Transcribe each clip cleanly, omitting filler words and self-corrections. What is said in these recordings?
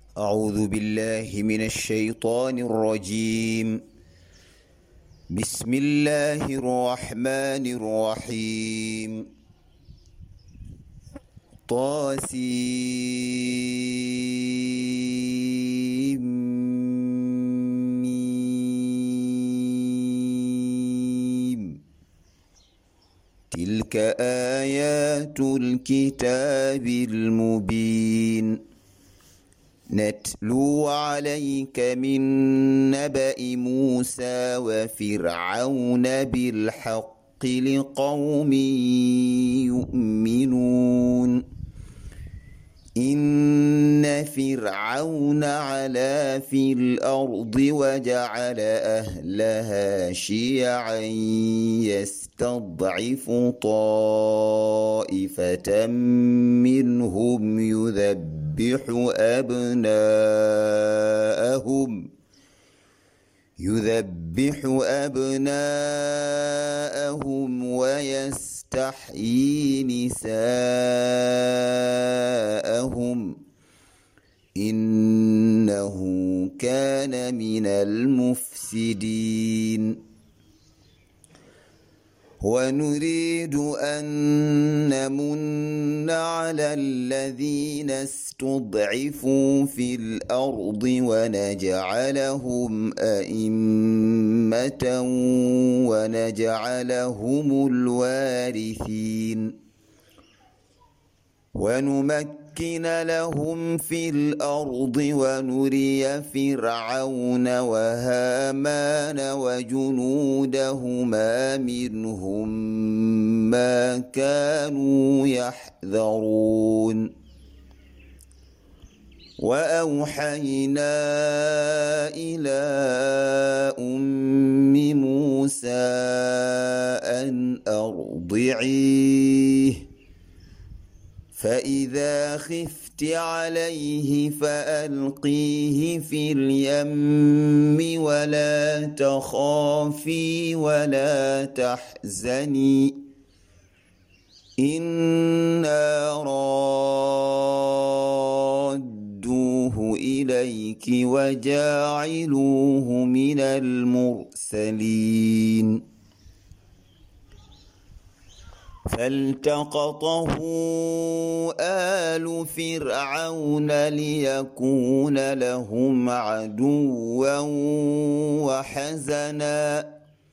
أعوذ بالله من الشيطان الرجيم. بسم الله الرحمن الرحيم. طاسيم. تلك آيات الكتاب المبين. نتلو عليك من نبأ موسى وفرعون بالحق لقوم يؤمنون. إن فرعون علا في الأرض وجعل أهلها شيعا يستضعف طائفة منهم يذبح أبناءهم ويستحيي نساءهم إنه كان من المفسدين. ونريد أن نمن على الذين استضعفوا في الأرض ونجعلهم أئمة ونجعلهم الوارثين. ونمكن لهم في الأرض ونري فرعون وهامان وجنودهما منهم ما كانوا يحذرون. وأوحينا إلى أم موسى أن أرضعيه فإذا خفت عليه فألقيه في اليم ولا تخافي ولا تحزني إنا رادوه إليك وجاعلوه من المرسلين. فالتقطه آل فرعون ليكون لهم عدوا وحزنا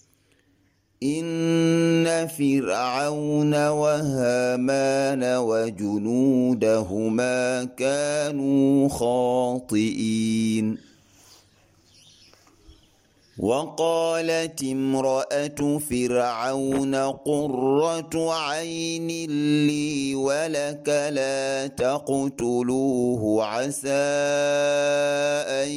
إن فرعون وهامان وجنودهما كانوا خاطئين. وقالت امرأة فرعون قرة عين لي ولك لا تقتلوه عسى أن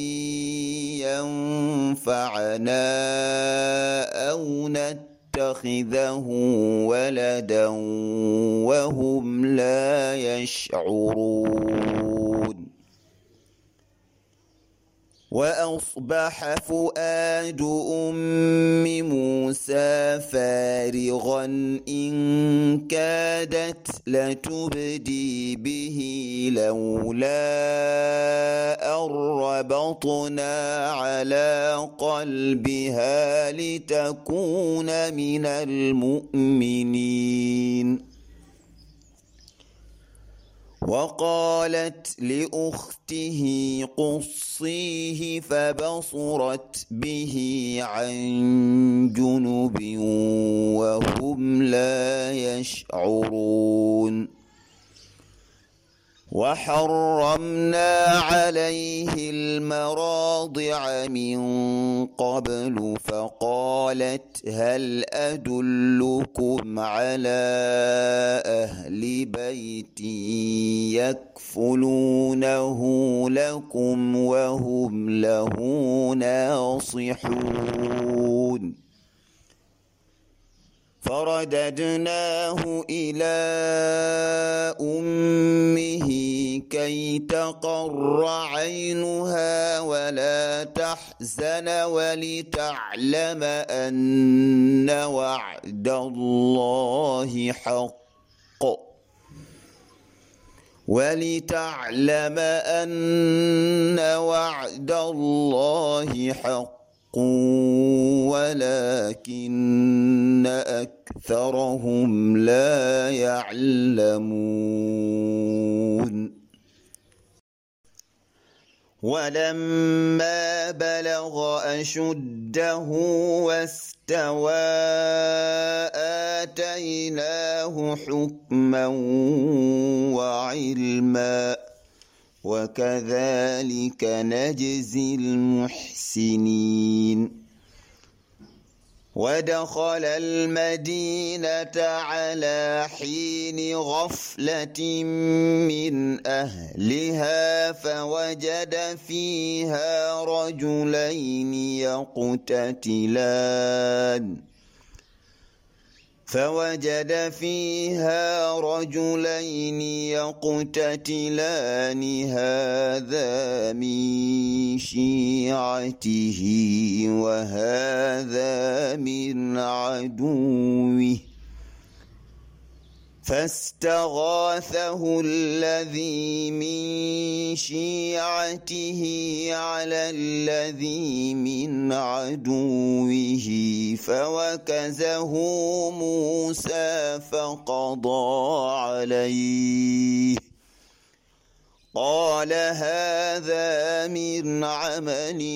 ينفعنا أو نتخذه ولدا وهم لا يشعرون. وأصبح فؤاد أم موسى فارغا إن كادت لتبدي به لولا أن ربطنا على قلبها لتكون من المؤمنين. وقالت لأخته قصيه فبصرت به عن جنب وهم لا يشعرون. وحرمنا عليه المراضع من قبل فقالت هل أدلكم على أهل بيت يكفلونه لكم وهم له ناصحون. فرددناه إلى أمه كي تقر عينها ولا تحزن ولتعلم أن وعد الله حق ولتعلم أن وعد الله حق ولكن أكثرهم لا يعلمون ولما بلغ أشده واستوى آتيناه حكما وعلما وكذلك نجزي المحسنين ودخل المدينة على حين غفلة من أهلها فوجد فيها رجلين يقتتلان هذا من شيعته وهذا من عدوه فاستغاثه الذي من شيعته على الذي من عدوه فوكزه موسى فقضى عليه قال هذا من عمل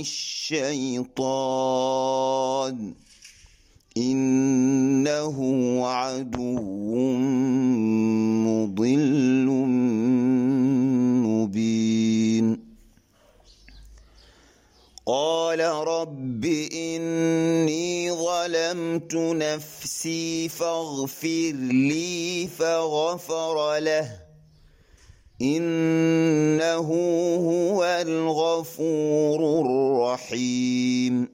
الشيطان إنه عدو مضل مبين قال رب إني ظلمت نفسي فاغفر لي فغفر له إنه هو الغفور الرحيم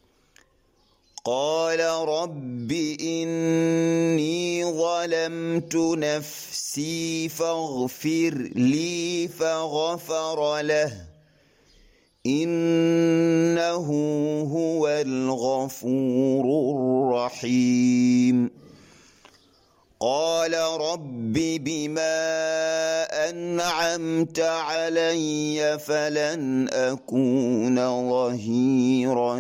قال رب إني ظلمت نفسي فاغفر لي فغفر له إنه هو الغفور الرحيم قال رب بما أنعمت علي فلن أكون ظهيرا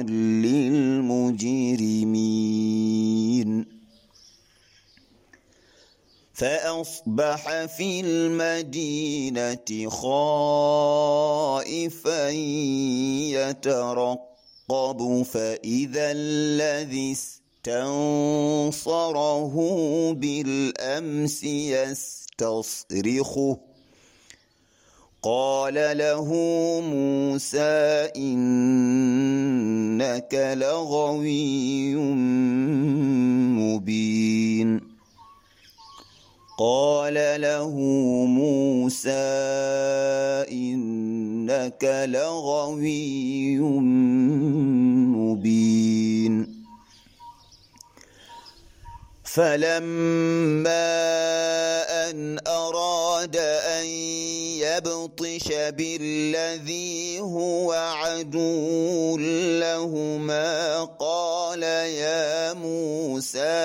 للمجرمين فأصبح في المدينة خائفا يترقب فإذا الذي استنصره بالأمس يستصرخه قال له موسى إنك لغوي مبين قال له موسى إنك لغوي مبين فلما أن أراد أن يبطش بالذي هو عدو لهما قال يا موسى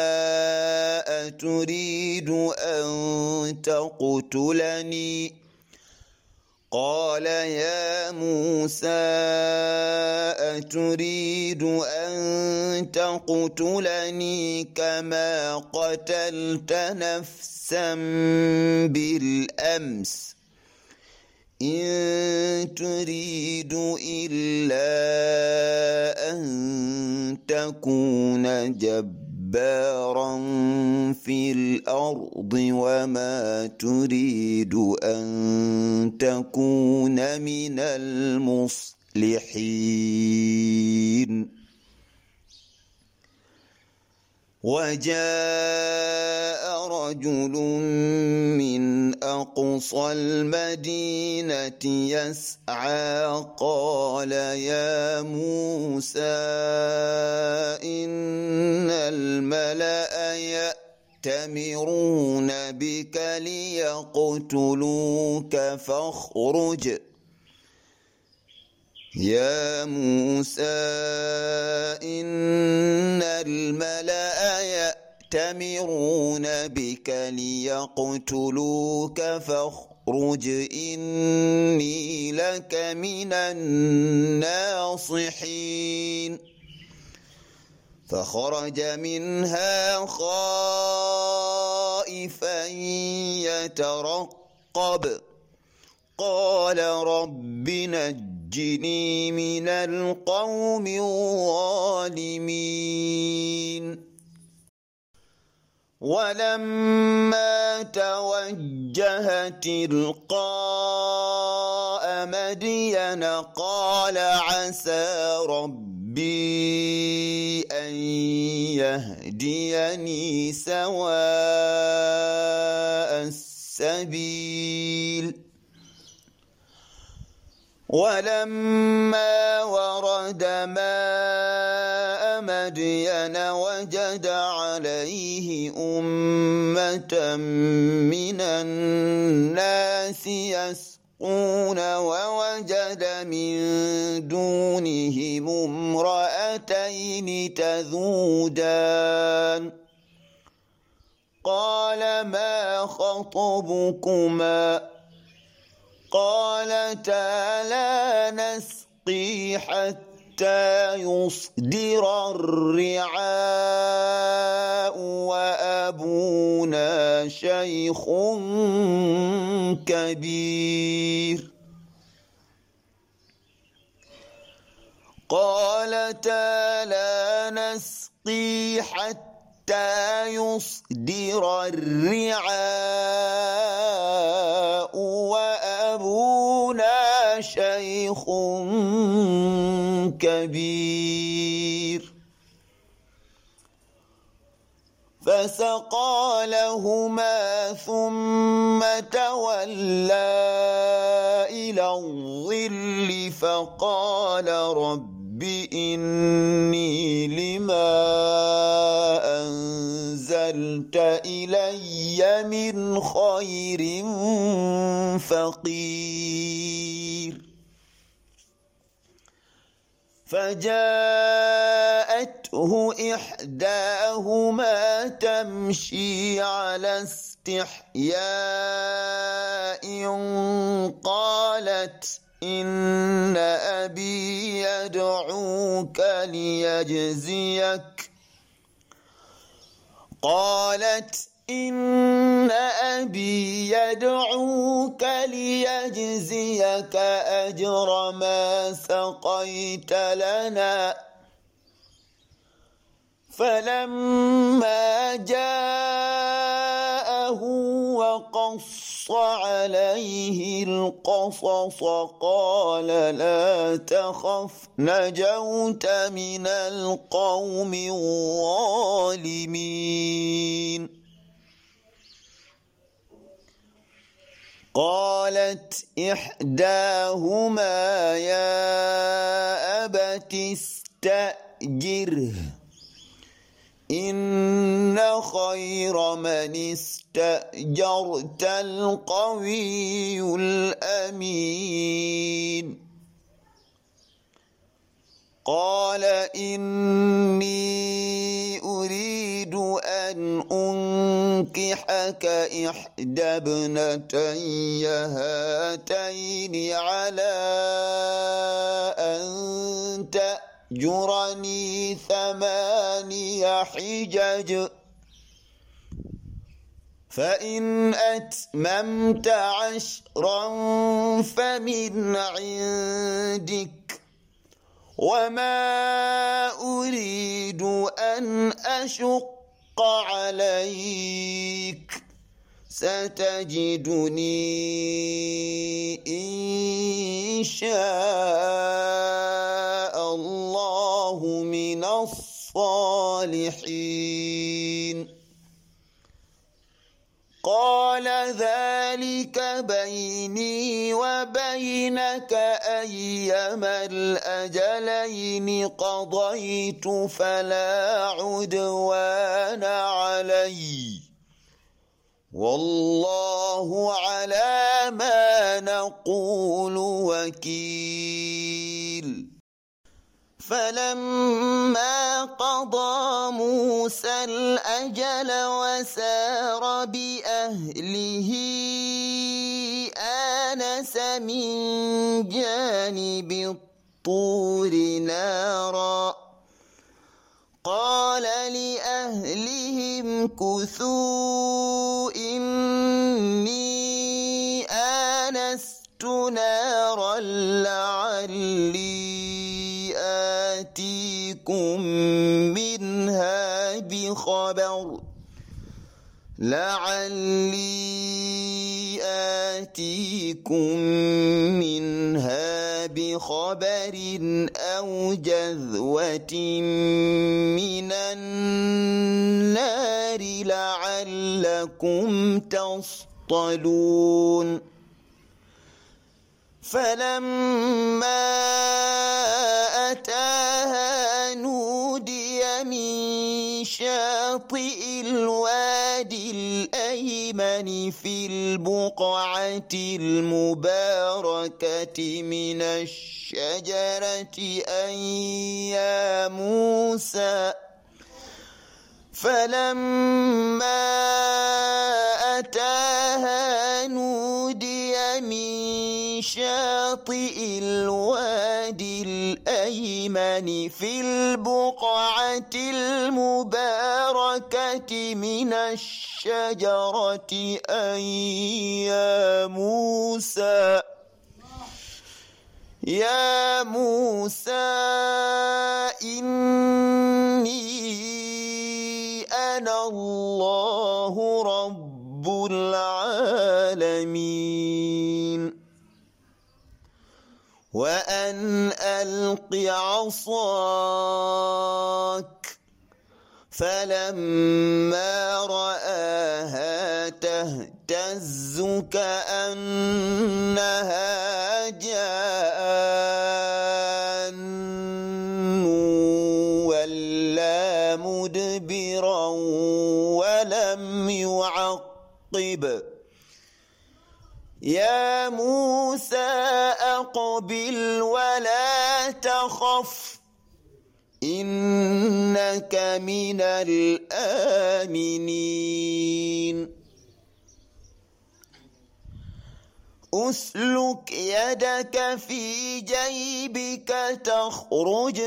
أتريد أن تقتلني قال يا موسى أتريد أن تقتلني كما قتلت نفسا بالأمس إن تريد إلا أن تكون جبارا في الأرض وما تريد أن تكون من المصلحين وجاء رجل من أقصى المدينة يسعى قال يا موسى إن الملأ يأتمرون بك ليقتلوك فاخرج يا موسى إن الملأ يأتمرون بك ليقتلوك فاخرج فاخرج إني لك من الناصحين فخرج منها خائفا يترقب قال رب نجني من القوم الظالمين ولما توجه تلقاء مدين قال عسى ربي أن يهديني سواء السبيل ولما ورد ماء مدين وجد عليه أمة من الناس يسقون ووجد من دونهم امرأتين تذودان قال ما خطبكما قالتا لا نسقي حتى يصدر الرعاء وأبونا شيخ كبير قالتا لا نسقي حتى يصدر الرعاء وأبونا شيخ كبير فسقى لهما ثم تولى إلى الظل فقال رب إني لما أنزلت إلي من خير فقير فجاءته إحداهما تمشي على استحياء قالت إن أبي يدعوك ليجزيك أجر ما سقيت لنا فلما جاءه وقص عليه القصص قال لا تخف نجوت من القوم الظالمين قالت إحداهما يا أبت استأجره إن خير من استأجرت القوي الأمين قال إني أريد أن أنكحك إحدى ابنتي هاتين على أن تأجرني 8 حجج فإن أتممت 10 فمن عندك وما أريد أن أشق عليك ستجدني إن شاء الله من الصالحين قال ذلك بيني وبينك أيما الأجلين قضيت فلا عدوان علي والله على ما نقول وكيل فلما قضى موسى الأجل وسار بأهله من جانب الطور نارا قال لأهلهم كثوا إني آنست نارا لعلي آتيكم منها بخبر أو جذوة من النار لعلكم تصطلون فلما أتاها نودي من شاطئ الوادي الأيمن في البقعة المباركة من الشجرة أن يا موسى فلما أتاها نودي من شاطئ الوادي الأيمن في البقعة المباركة من الشجرة أن يا موسى إني أنا الله رب العالمين وأن ألق عصاك فلما رآها تهتز كأنها جان ولا مدبرا ولم يعقب يا موسى أقبل ولا تخف إنك من الآمنين أسلك يدك في جيبك تخرج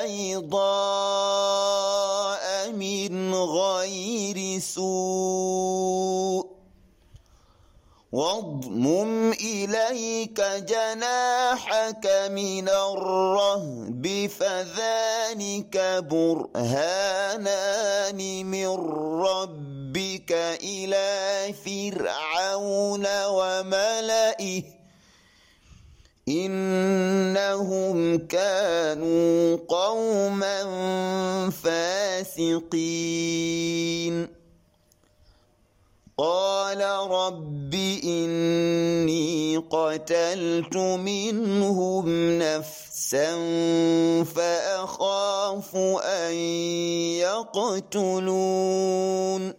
بيضاء من غير سوء واضمم إليك جناحك من الرهب فذلك برهانان من ربك إلى فرعون وملئه إنهم كانوا قوما فاسقين قال رب إني قتلت منهم نفسا فأخاف أن يقتلون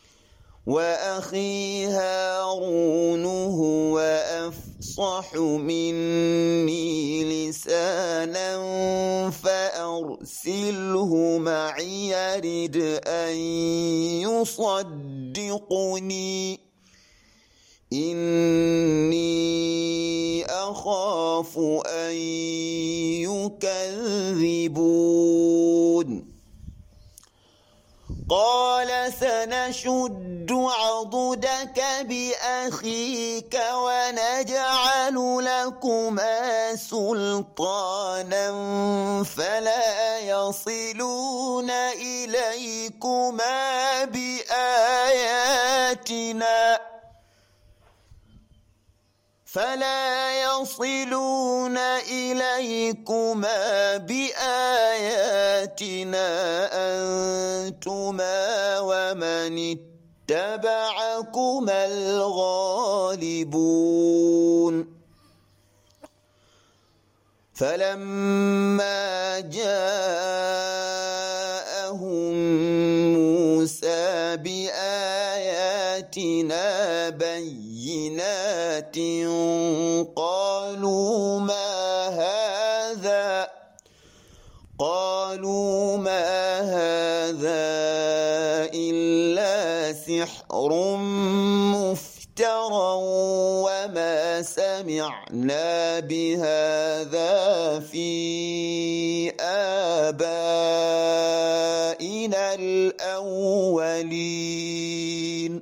وأخي هارون هو أفصح مني لسانا فأرسله معي يرد أن يصدقني إني أخاف أن يكذبون قال سنشد عضدك بأخيك ونجعل لكما سلطانا فلا يصلون إليكما بآياتنا أنتما ومن اتبعكما الغالبون فلما جاءهم موسى بآياتنا بينات قالوا ما هذا إلا سحر مفترى وما سمعنا بهذا في آبائنا الأولين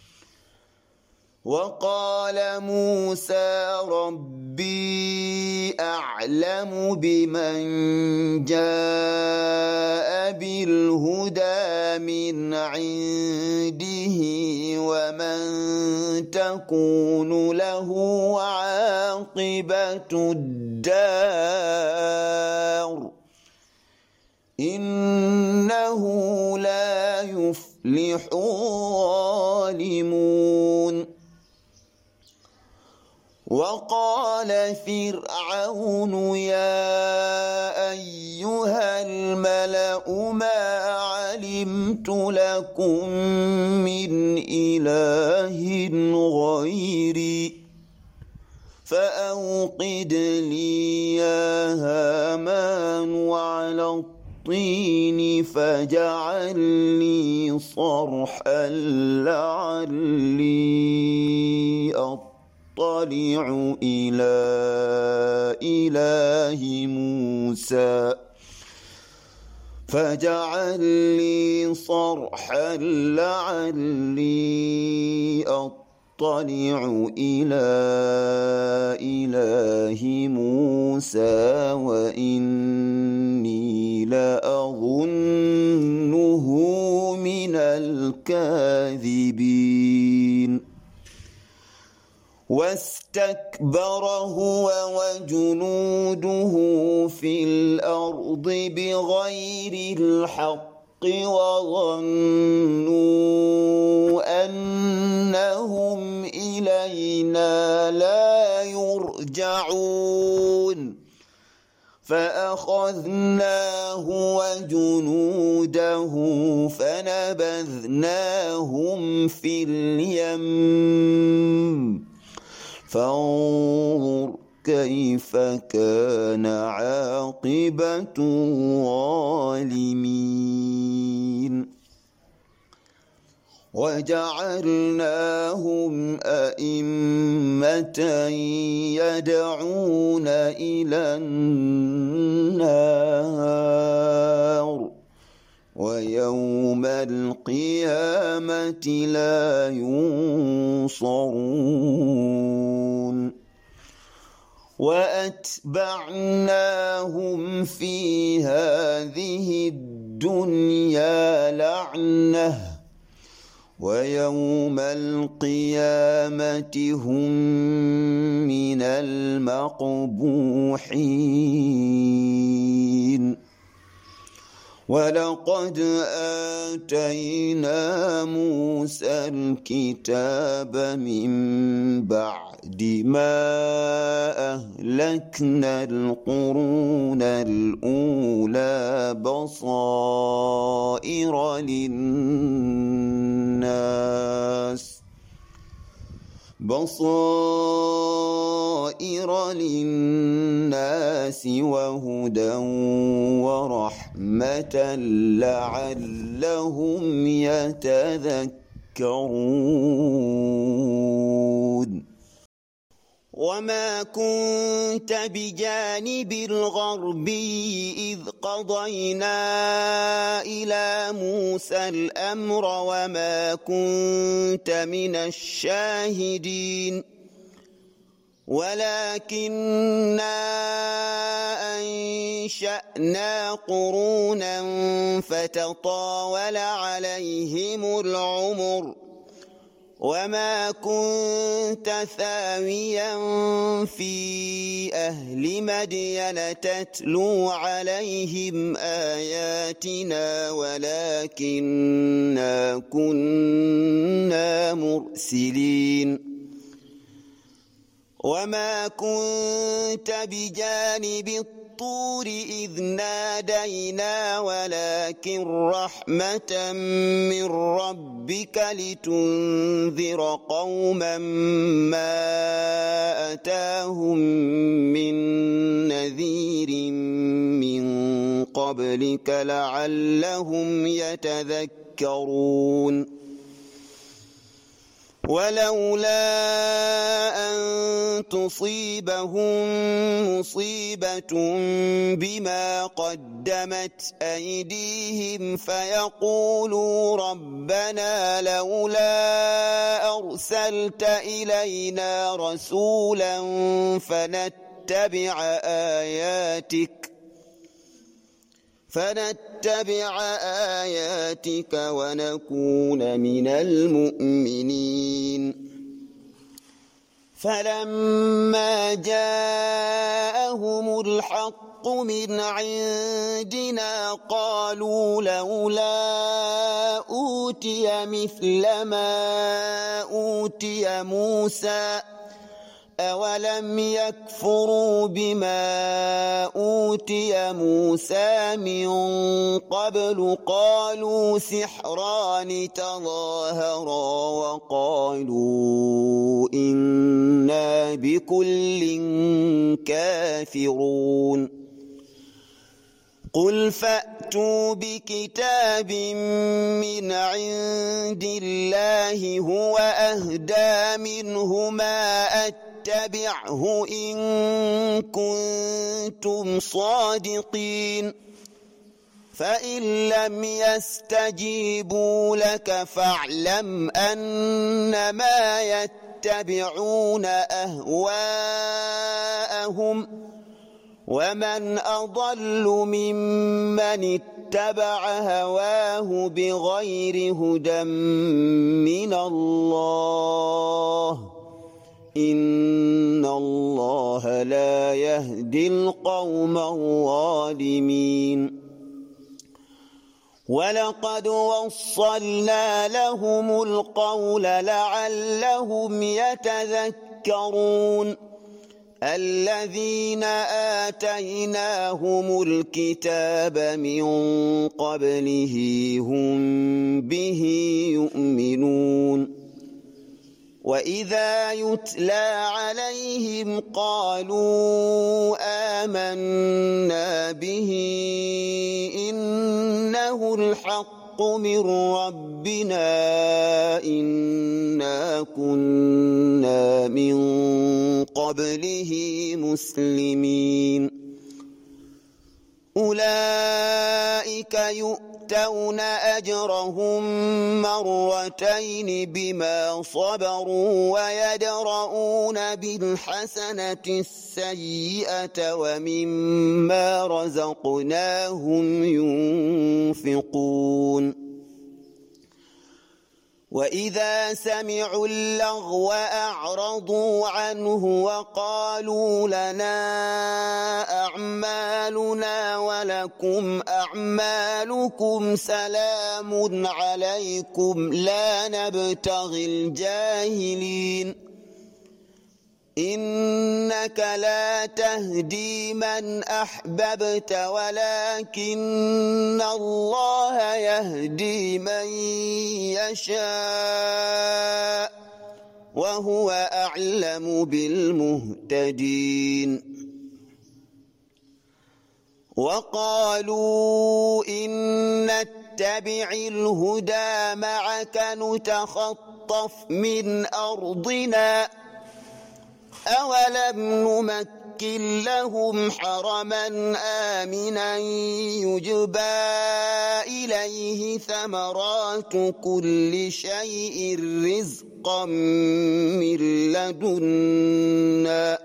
وقال موسى ربي أعلم بمن جاء بالهدى من عنده ومن تكون له عاقبة الدار إنه لا يفلح الظالمون وقال فرعون يا أيها الملأ ما علمت لكم من إله غيري فأوقد لي يا هامان على الطين فاجعل لي صرحا لعلي أطلع إلى إله موسى فاجعل لي صرحا لعلي أطلع إلى إله موسى وإني لأظنه من الكاذبين واستكبر هو وجنوده في الأرض بغير الحق وظنوا أنهم إلينا لا يرجعون فأخذناه وجنوده فنبذناهم في اليم فانظر كيف كان عاقبة الظالمين وجعلناهم أئمة يدعون إلى النار ويوم القيامة لا ينصرون وأتبعناهم في هذه الدنيا لعنة ويوم القيامة هم من المقبوحين ولقد آتينا موسى الكتاب من بعد ما أهلكنا القرون الأولى بصائر للناس وهدى ورحمة لعلهم يتذكرون وما كنت بجانب الغربي إذ قضينا إلى موسى الأمر وما كنت من الشاهدين ولكننا أنشأنا قرونا فتطاول عليهم العمر وما كنت ثاويا في أهل مدين تتلو عليهم آياتنا ولكننا كنا مرسلين وما كنت بجانب الطور إذ نادينا ولكن رحمة من ربك لتنذر قوما ما أتاهم من نذير من قبلك لعلهم يتذكرون ولولا أن تصيبهم مصيبة بما قدمت أيديهم فيقولوا ربنا لولا أرسلت إلينا رسولا فنتبع آياتك ونكون من المؤمنين فلما جاءهم الحق من عندنا قالوا لولا أوتي مثل ما أوتي موسى أولم يكفروا بما أوتي موسى من قبل قالوا سحران تظاهرا وقالوا إنا بكل كافرون قل فأتوا بكتاب من عند الله هو أهدى منهما اتبعه إن كنتم صادقين فإن لم يستجيبوا لك فاعلم أنما يتبعون أهواءهم ومن أضل ممن اتبع هواه بغير هدى من الله إن الله لا يهدي القوم الظالمين ولقد وصلنا لهم القول لعلهم يتذكرون الذين آتيناهم الكتاب من قبله هم به يؤمنون وإذا يتلى عليهم قالوا آمنا به إنه الحق من ربنا إنا كنا من قبله مسلمين أولئك يؤتون أجرهم مرتين بما صبروا ويدرؤون بالحسنة السيئة ومما رزقناهم ينفقون وإذا سمعوا اللغو أعرضوا عنه وقالوا لنا أعمالنا ولكم أعمالكم سلام عليكم لا نبتغي الجاهلين إنك لا تهدي من أحببت ولكن الله يهدي من يشاء وهو أعلم بالمهتدين وقالوا إن نتبع الهدى معك نتخطف من أرضنا أولم نمكن لهم حرما آمنا يجبى إليه ثمرات كل شيء رزقا من لدنا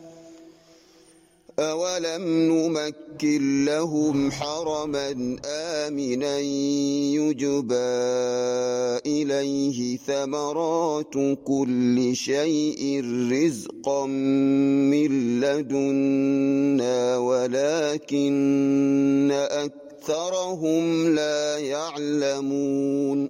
أولم نمكن لهم حرما آمنا يجبى إليه ثمرات كل شيء رزقا من لدنا ولكن أكثرهم لا يعلمون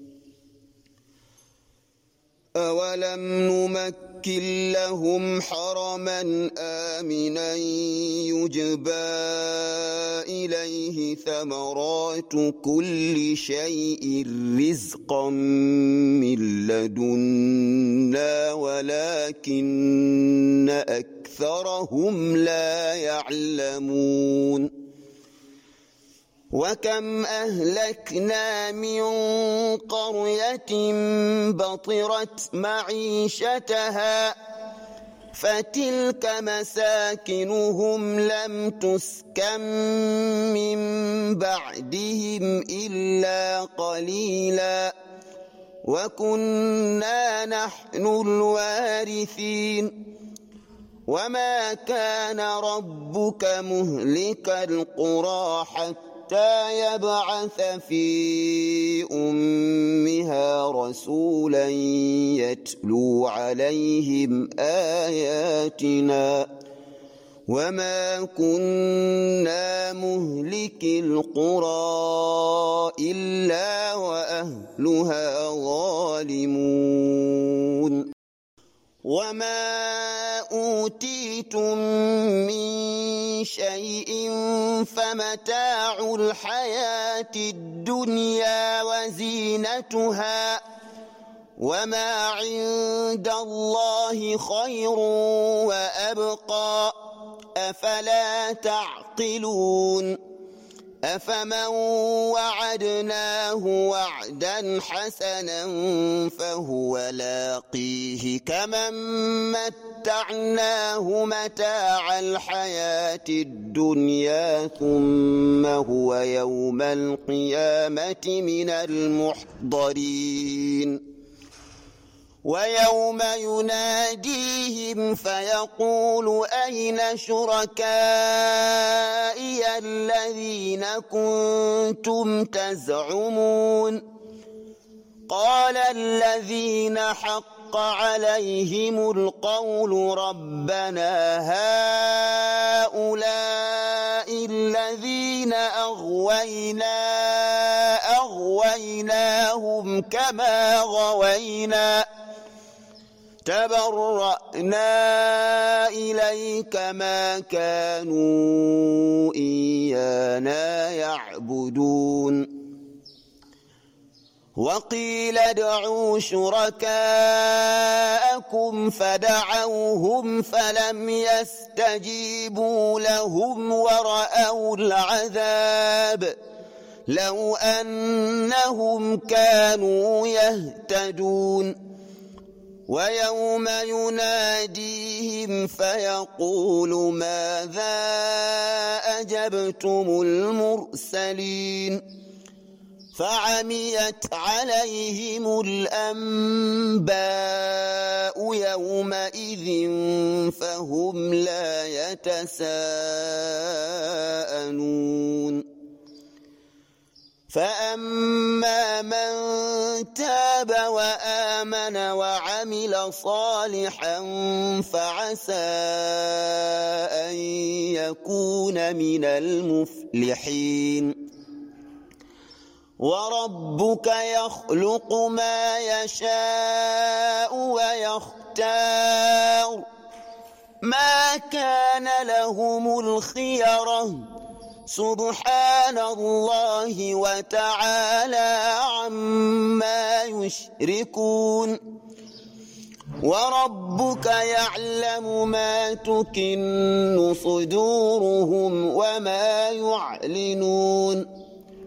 أولم نمكن لهم حرما آمنا يجبى إليه ثمرات كل شيء رزقا من لدنا ولكن أكثرهم لا يعلمون وكم أهلكنا من قرية بطرت معيشتها فتلك مساكنهم لم تسكن من بعدهم إلا قليلا وكنا نحن الوارثين وما كان ربك مهلك القرى حتى يبعث في أمها رسولا يتلو عليهم آياتنا وما كنا مهلك القرى إلا وأهلها ظالمون وما أوتيتم من شيء فمتاع الحياة الدنيا وزينتها وما عند الله خير وأبقى أفلا تعقلون أفمن وعدناه وعدا حسنا فهو لاقيه كمن متعناه متاع الحياة الدنيا ثم هو يوم القيامة من المحضرين ويوم يناديهم فيقول أين شركائي الذين كنتم تزعمون قال الذين حق عليهم القول ربنا هؤلاء الذين أغويناهم كما غوينا تبرأنا إليك ما كانوا إيانا يعبدون وقيل ادعوا شركاءكم فدعوهم فلم يستجيبوا لهم ورأوا العذاب لو أنهم كانوا يهتدون ويوم يناديهم فيقول ماذا أجبتم المرسلين فعميت عليهم الأنباء يومئذ فهم لا يتساءلون فأما من تاب وآمن وعمل صالحا فعسى أن يكون من المفلحين وربك يخلق ما يشاء ويختار ما كان لهم الخيرة سبحان الله وتعالى عما يشركون وربك يعلم ما تكن صدورهم وما يعلنون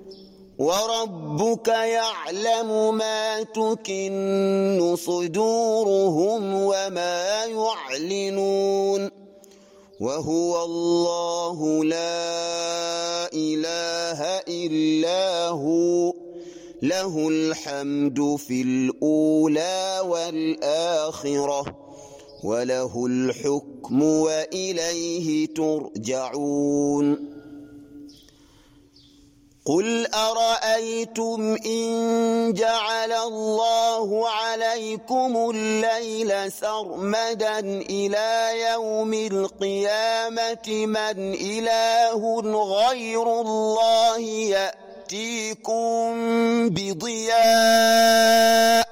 وربك يعلم ما تكن صدورهم وما يعلنون وهو الله لا إله إلا هو له الحمد في الأولى والآخرة وله الحكم وإليه ترجعون قل أرأيتم إن جعل الله عليكم الليل سرمدا إلى يوم القيامة من إله غير الله يأتيكم بضياء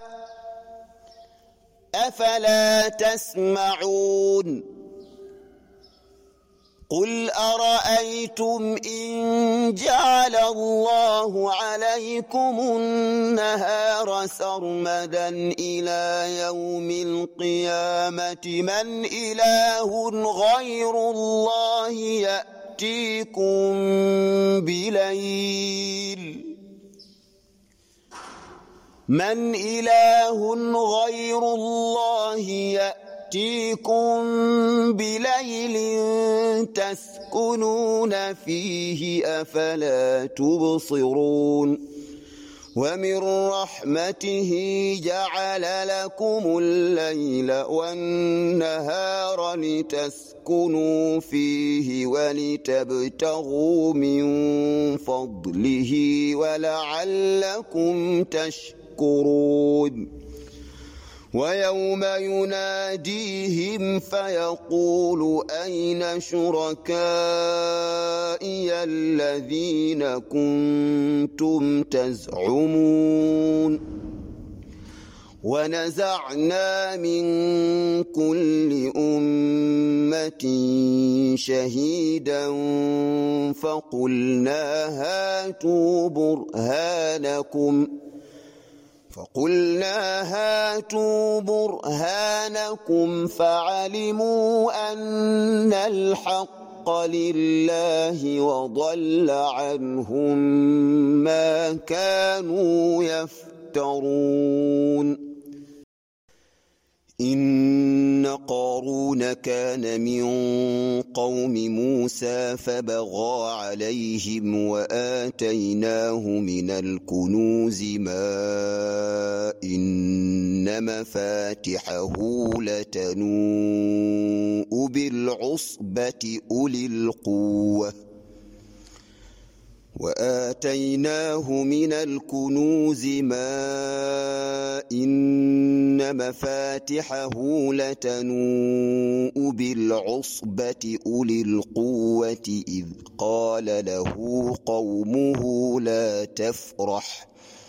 أفلا تسمعون قل أرأيتم إن جعل الله عليكم النهار سرمدا إلى يوم القيامة من إله غير الله يأتيكم بليل من إله غير الله يأتيكم بليل تسكنون فيه أفلا تبصرون ومن رحمته جعل لكم الليل والنهار لتسكنوا فيه ولتبتغوا من فضله ولعلكم تشكرون ويوم يناديهم فيقول أين شركائي الذين كنتم تزعمون ونزعنا من كل أمة شهيدا فقلنا هاتوا برهانكم فعلموا أن الحق لله وضل عنهم ما كانوا يفترون إن قارون كان من قوم موسى فبغى عليهم وآتيناه من الكنوز ما إن مفاتحه لتنوء بالعصبة أولي القوة وآتيناه من الكنوز ما إن مفاتحه لتنوء بالعصبة أولي القوة إذ قال له قومه لا تفرح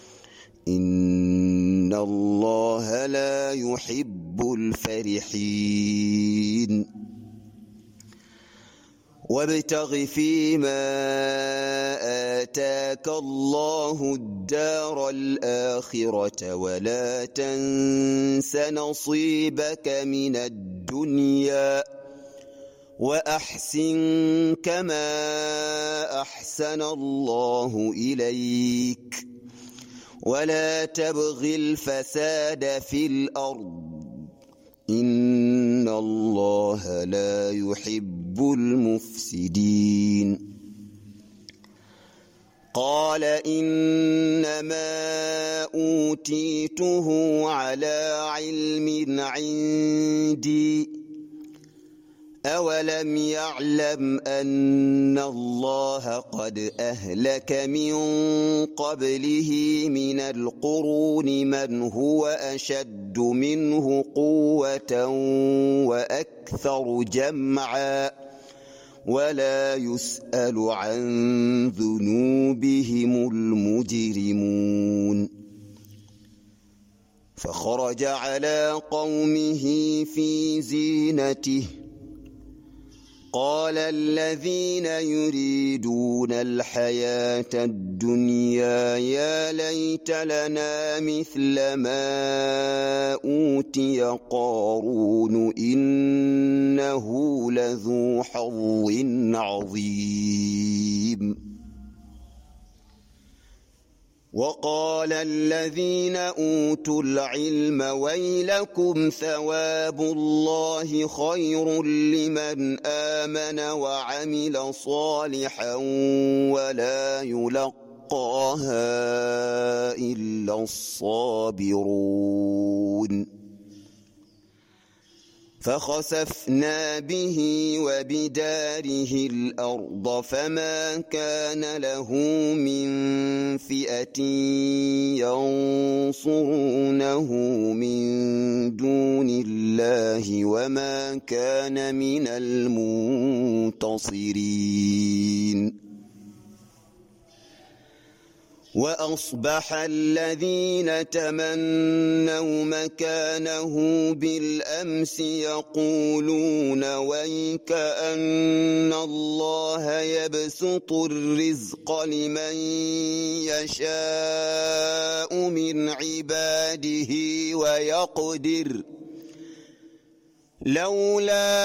إن الله لا يحب الفرحين وابتغ فيما آتاك الله الدار الآخرة ولا تنس نصيبك من الدنيا وأحسن كما أحسن الله إليك ولا تبغ الفساد في الأرض إن الله لا يحب المفسدين قال إنما أوتيته على علم عندي أولم يعلم أن الله قد أهلك من قبله من القرون من هو أشد منه قوة وأكثر جمعا ولا يسأل عن ذنوبهم المجرمون فخرج على قومه في زينته قال الذين يريدون الحياة الدنيا يا ليت لنا مثل ما أوتي قارون إنه لذو حظ عظيم وقال الذين أوتوا العلم ويلكم ثواب الله خير لمن آمن وعمل صالحا ولا يلقاها إلا الصابرون فخسفنا به وبداره الأرض فما كان له من فئة ينصرونه من دون الله وما كان من المنتصرين وأصبح الذين تمنوا مكانه بالأمس يقولون ويك أن الله يبسط الرزق لمن يشاء لولا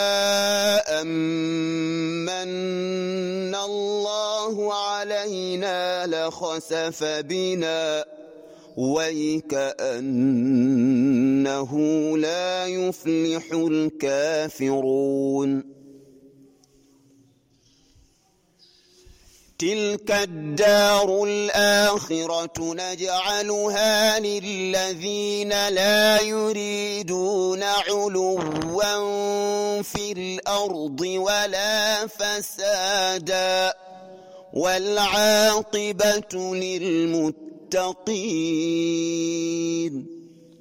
أمن الله علينا لخسف بنا ويكأنه لا يفلح الكافرون تلك الدار الآخرة نجعلها للذين لا يريدون علوا في الأرض ولا فسادا والعاقبة للمتقين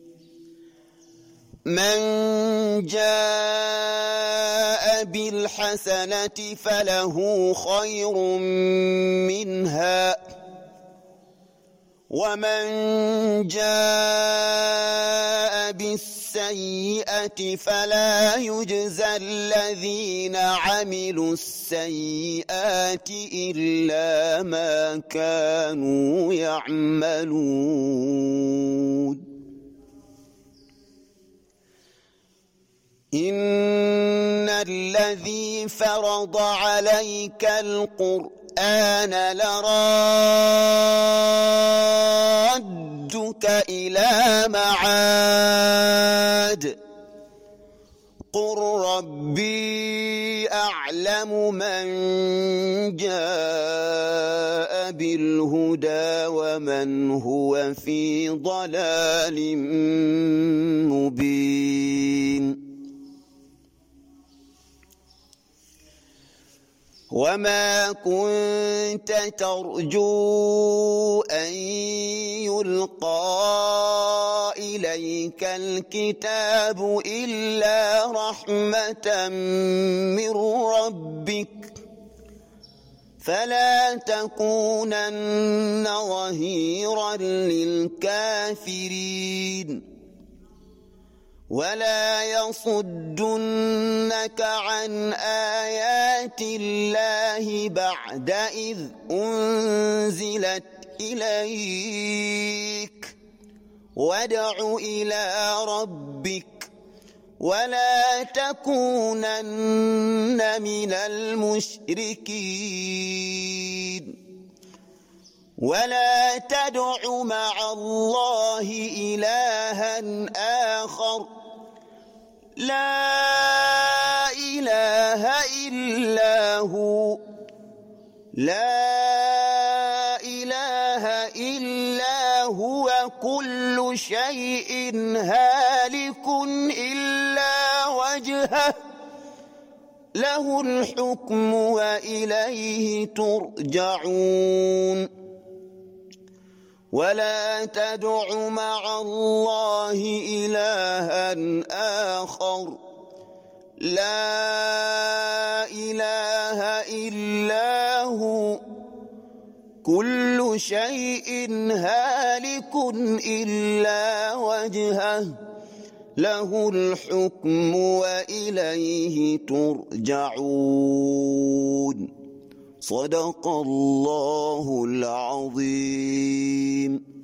من جاء بالحسنة فله خير منها ومن جاء بالسيئة فلا يجزى الذين عملوا السيئات إلا ما كانوا يعملون إن الذي فرض عليك القرآن لرادك إلى معاد قل ربي أعلم من جاء بالهدى ومن هو في ضلال مبين وما كنت ترجو أن يلقى إليك الكتاب إلا رحمة من ربك فلا تكونن ظهيرا للكافرين ولا يصدنك عن آيات الله بعد إذ أنزلت إليك وادع إلى ربك ولا تكونن من المشركين ولا تدع مع الله إلها آخر لا إله إلا هو لا إله إلا هو كل شيء هالك إلا وجهه له الحكم وإليه ترجعون ولا تدع مع الله إلها آخر لا إله إلا هو كل شيء هالك إلا وجهه له الحكم وإليه ترجعون صدق الله العظيم.